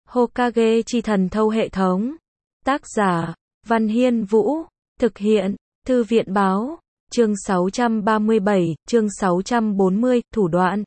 Hokage chi thần thâu hệ thống. Tác giả, Văn Hiên Vũ. Thực hiện, Thư viện báo. Chương 637, chương 640, thủ đoạn.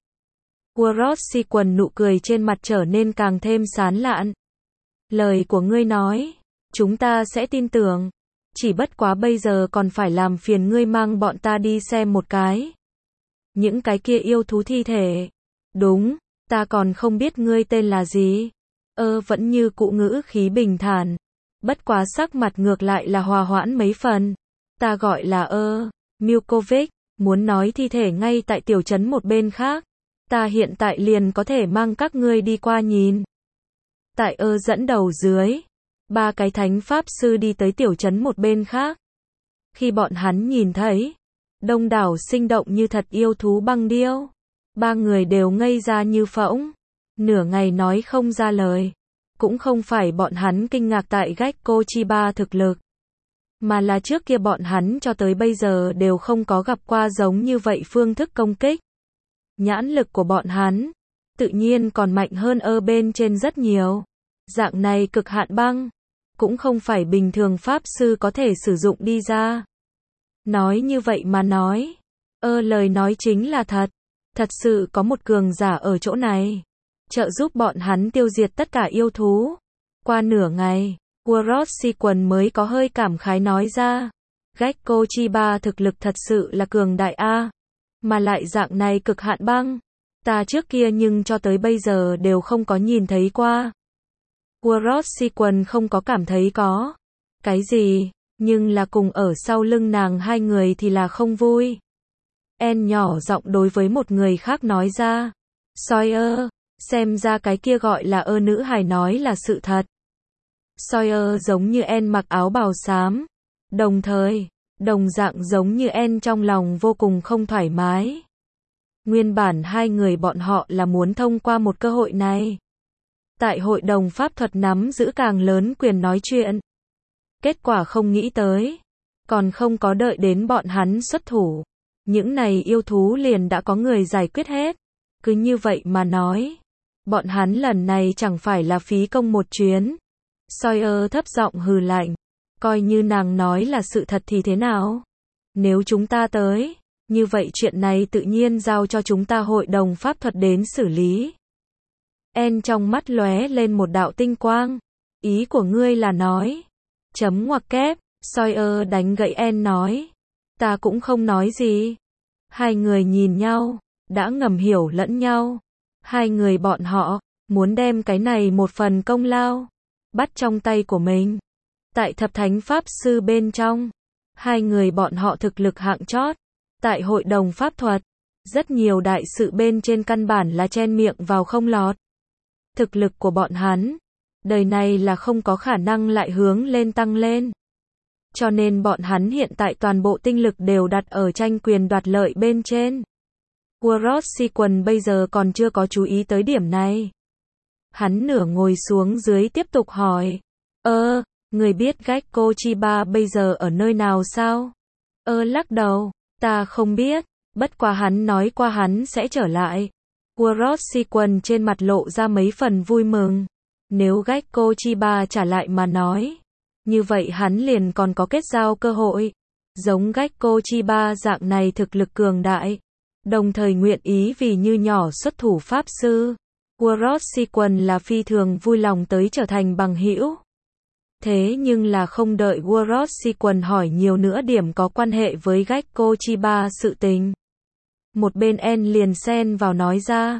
Kuroshi nụ cười trên mặt trở nên càng thêm sán lạn. Lời của ngươi nói, chúng ta sẽ tin tưởng. Chỉ bất quá bây giờ còn phải làm phiền ngươi mang bọn ta đi xem một cái. Những cái kia yêu thú thi thể. Đúng, ta còn không biết ngươi tên là gì. Vẫn như cũ ngữ khí bình thản. Bất quá sắc mặt ngược lại là hòa hoãn mấy phần. Ta gọi là Milkovic, muốn nói thi thể ngay tại tiểu trấn một bên khác. Ta hiện tại liền có thể mang các ngươi đi qua nhìn. Tại dẫn đầu dưới, ba cái thánh pháp sư đi tới tiểu trấn một bên khác. Khi bọn hắn nhìn thấy đông đảo sinh động như thật yêu thú băng điêu, ba người đều ngây ra như phỗng, nửa ngày nói không ra lời. Cũng không phải bọn hắn kinh ngạc tại Gekko Chiba thực lực, mà là trước kia bọn hắn cho tới bây giờ đều không có gặp qua giống như vậy phương thức công kích. Nhãn lực của bọn hắn tự nhiên còn mạnh hơn bên trên rất nhiều. Dạng này cực hạn băng cũng không phải bình thường pháp sư có thể sử dụng đi ra. Nói như vậy mà nói, lời nói chính là thật. Thật sự có một cường giả ở chỗ này, trợ giúp bọn hắn tiêu diệt tất cả yêu thú. Qua nửa ngày, Kuroshi mới có hơi cảm khái nói ra. Gekko Chiba thực lực thật sự là cường đại a, mà lại dạng này cực hạn băng, ta trước kia nhưng cho tới bây giờ đều không có nhìn thấy qua. Kuroshi không có cảm thấy có cái gì, nhưng là cùng ở sau lưng nàng hai người thì là không vui. En nhỏ giọng đối với một người khác nói ra. Sawyer, xem ra cái kia gọi là nữ hài nói là sự thật. Sawyer giống như En mặc áo bào xám, đồng dạng giống như En trong lòng vô cùng không thoải mái. Nguyên bản hai người bọn họ là muốn thông qua một cơ hội này, tại hội đồng pháp thuật nắm giữ càng lớn quyền nói chuyện. Kết quả không nghĩ tới, còn không có đợi đến bọn hắn xuất thủ, những này yêu thú liền đã có người giải quyết hết. Cứ như vậy mà nói, bọn hắn lần này chẳng phải là phí công một chuyến. Sawyer thấp giọng hừ lạnh, coi như nàng nói là sự thật thì thế nào? Nếu chúng ta tới, như vậy chuyện này tự nhiên giao cho chúng ta hội đồng pháp thuật đến xử lý. En trong mắt lóe lên một đạo tinh quang. Ý của ngươi là nói, chấm ngoặc kép. Sawyer đánh gãy En nói, ta cũng không nói gì. Hai người nhìn nhau, đã ngầm hiểu lẫn nhau. Hai người bọn họ muốn đem cái này một phần công lao bắt trong tay của mình. Tại thập thánh pháp sư bên trong, hai người bọn họ thực lực hạng chót. Tại hội đồng pháp thuật, rất nhiều đại sự bên trên căn bản là chen miệng vào không lọt. Thực lực của bọn hắn, đời này là không có khả năng lại hướng lên tăng lên. Cho nên bọn hắn hiện tại toàn bộ tinh lực đều đặt ở tranh quyền đoạt lợi bên trên. Kuroshi bây giờ còn chưa có chú ý tới điểm này. Hắn nửa ngồi xuống dưới tiếp tục hỏi. Người biết Gekko Chiba bây giờ ở nơi nào sao? Lắc đầu, ta không biết, bất quá hắn nói qua hắn sẽ trở lại. Kuroshi trên mặt lộ ra mấy phần vui mừng. Nếu Gekko Chiba trả lại mà nói, như vậy hắn liền còn có kết giao cơ hội. Giống Gekko Chiba dạng này thực lực cường đại, đồng thời nguyện ý vì như nhỏ xuất thủ pháp sư. Kuroshi là phi thường vui lòng tới trở thành bằng hữu. Thế nhưng là không đợi Kuroshi hỏi nhiều nữa điểm có quan hệ với Gekko Chiba sự tình, một bên En liền xen vào nói ra.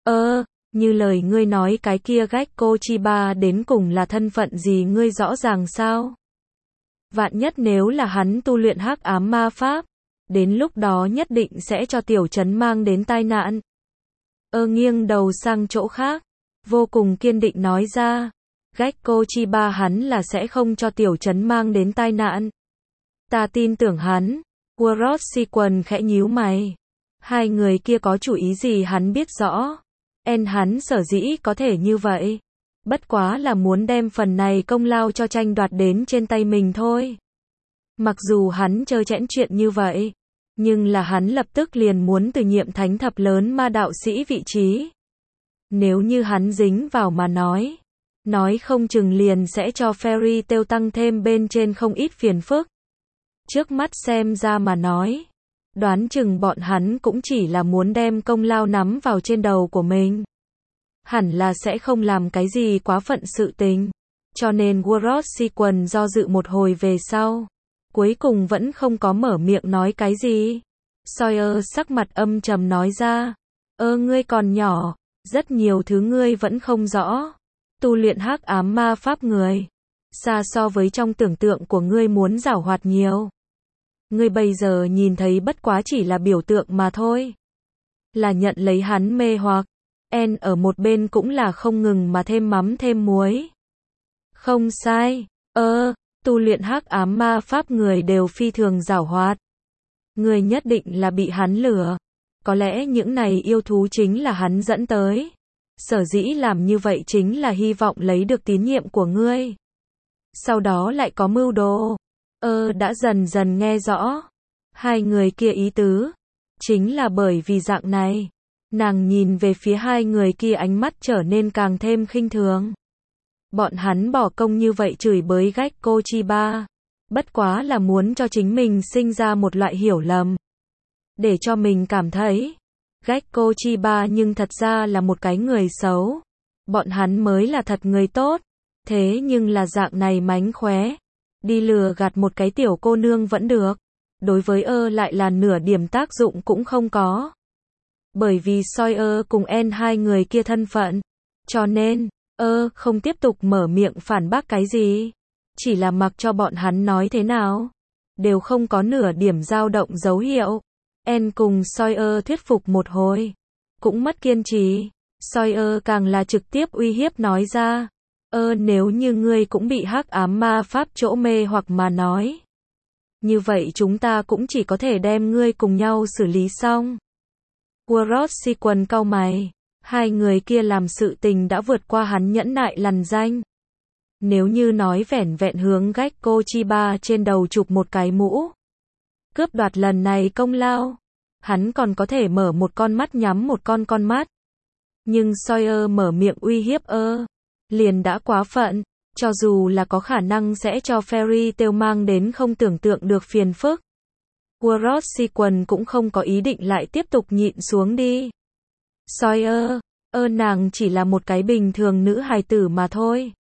Như lời ngươi nói cái kia Gekko Chiba đến cùng là thân phận gì ngươi rõ ràng sao? Vạn nhất nếu là hắn tu luyện hắc ám ma pháp, đến lúc đó nhất định sẽ cho tiểu trấn mang đến tai nạn. Nghiêng đầu sang chỗ khác, vô cùng kiên định nói ra. Gekko Chiba hắn là sẽ không cho tiểu trấn mang đến tai nạn. Ta tin tưởng hắn. Kuroshi khẽ nhíu mày. Hai người kia có chủ ý gì hắn biết rõ. En hắn sở dĩ có thể như vậy, bất quá là muốn đem phần này công lao cho tranh đoạt đến trên tay mình thôi. Mặc dù hắn trơ trẽn chuyện như vậy, nhưng là hắn lập tức liền muốn từ nhiệm thánh thập lớn ma đạo sĩ vị trí. Nếu như hắn dính vào mà nói, Nói không chừng liền sẽ cho Fairy Tail tăng thêm bên trên không ít phiền phức. Trước mắt xem ra mà nói, đoán chừng bọn hắn cũng chỉ là muốn đem công lao nắm vào trên đầu của mình. Hẳn là sẽ không làm cái gì quá phận sự tình. Cho nên World Sequence do dự một hồi về sau. Cuối cùng vẫn không có mở miệng nói cái gì. Sawyer sắc mặt âm trầm nói ra. Ngươi còn nhỏ, rất nhiều thứ ngươi vẫn không rõ. Tu luyện hắc ám ma pháp người. Xa so với trong tưởng tượng của ngươi muốn giảo hoạt nhiều. Ngươi bây giờ nhìn thấy bất quá chỉ là biểu tượng mà thôi. Là nhận lấy hắn mê hoặc. En ở một bên cũng là không ngừng mà thêm mắm thêm muối. Không sai. Tu luyện hắc ám ma pháp người đều phi thường giảo hoạt. Người nhất định là bị hắn lừa. Có lẽ những này yêu thú chính là hắn dẫn tới. Sở dĩ làm như vậy chính là hy vọng lấy được tín nhiệm của ngươi. Sau đó lại có mưu đồ. Đã dần dần nghe rõ. Hai người kia ý tứ. Chính là bởi vì dạng này. Nàng nhìn về phía hai người kia ánh mắt trở nên càng thêm khinh thường. Bọn hắn bỏ công như vậy chửi bới Gekko Chiba. Bất quá là muốn cho chính mình sinh ra một loại hiểu lầm. Để cho mình cảm thấy. Gekko Chiba nhưng thật ra là một cái người xấu. Bọn hắn mới là thật người tốt. Thế nhưng là dạng này mánh khóe. Đi lừa gạt một cái tiểu cô nương vẫn được. Đối với lại là nửa điểm tác dụng cũng không có. Bởi vì Sawyer cùng En hai người kia thân phận. Cho nên, không tiếp tục mở miệng phản bác cái gì. Chỉ là mặc cho bọn hắn nói thế nào. Đều không có nửa điểm dao động dấu hiệu. En cùng Sawyer thuyết phục một hồi. Cũng mất kiên trì. Sawyer càng là trực tiếp uy hiếp nói ra. Nếu như ngươi cũng bị hắc ám ma pháp chỗ mê hoặc mà nói. Như vậy chúng ta cũng chỉ có thể đem ngươi cùng nhau xử lý xong. World Sequence cau mày. Hai người kia làm sự tình đã vượt qua hắn nhẫn nại lằn danh. Nếu như nói vẻn vẹn hướng Gekko Chiba trên đầu chụp một cái mũ. Cướp đoạt lần này công lao. Hắn còn có thể mở một con mắt nhắm một con mắt. Nhưng Sawyer mở miệng uy hiếp liền đã quá phận. Cho dù là có khả năng sẽ cho Fairy Tail mang đến không tưởng tượng được phiền phức. World Sequence cũng không có ý định lại tiếp tục nhịn xuống đi. Sawyer, nàng chỉ là một cái bình thường nữ hài tử mà thôi.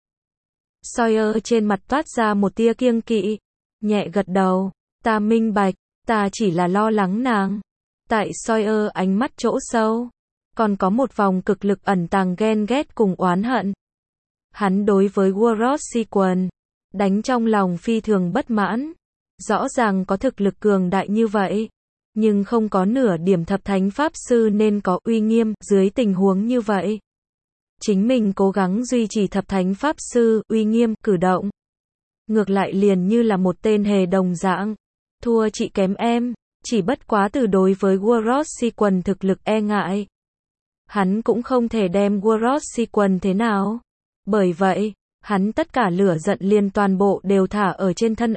Sawyer trên mặt toát ra một tia kiêng kỵ, nhẹ gật đầu, ta minh bạch, ta chỉ là lo lắng nàng. Tại Sawyer ánh mắt chỗ sâu, còn có một vòng cực lực ẩn tàng ghen ghét cùng oán hận. Hắn đối với World Sequence, đánh trong lòng phi thường bất mãn. Rõ ràng có thực lực cường đại như vậy, nhưng không có nửa điểm thập thánh pháp sư nên có uy nghiêm dưới tình huống như vậy. Chính mình cố gắng duy trì thập thánh pháp sư uy nghiêm cử động. Ngược lại liền như là một tên hề đồng dạng. Thua chị kém em, chỉ bất quá từ đối với World Sequence thực lực e ngại. Hắn cũng không thể đem World Sequence thế nào. Bởi vậy, hắn tất cả lửa giận liền toàn bộ đều thả ở trên thân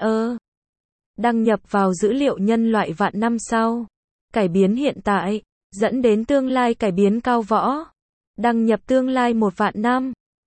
đăng nhập vào dữ liệu nhân loại vạn năm sau. Cải biến hiện tại, dẫn đến tương lai cải biến cao võ. Đăng nhập tương lai 1 vạn năm.